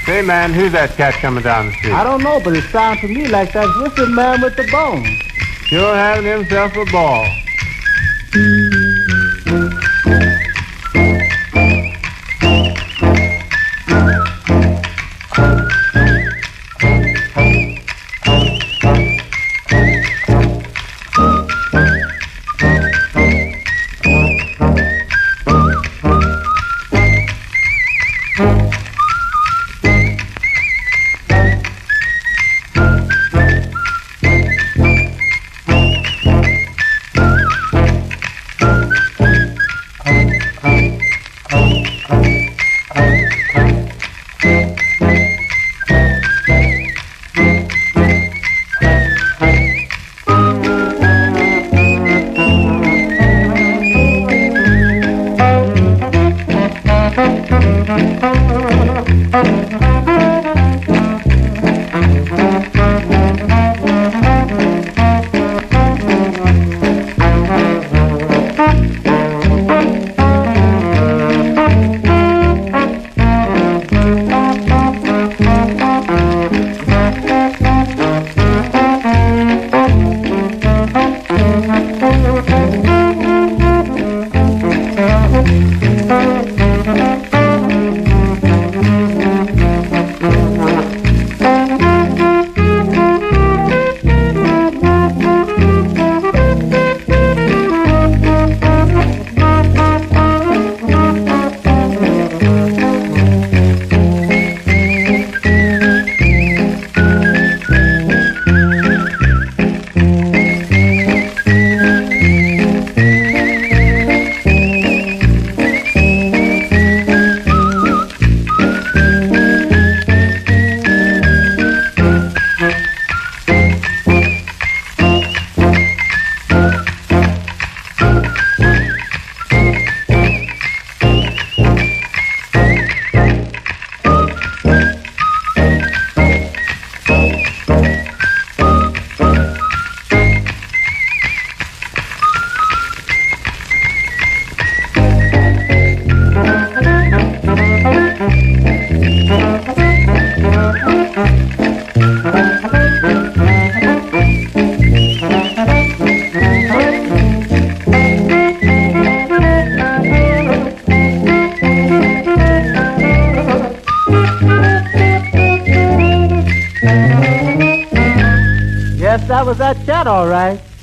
Say, man, who's that cat coming down the street? I don't know, but it sounds to me like that wicked man with the bone. Sure having himself a ball. Yes, that was that cat, all right.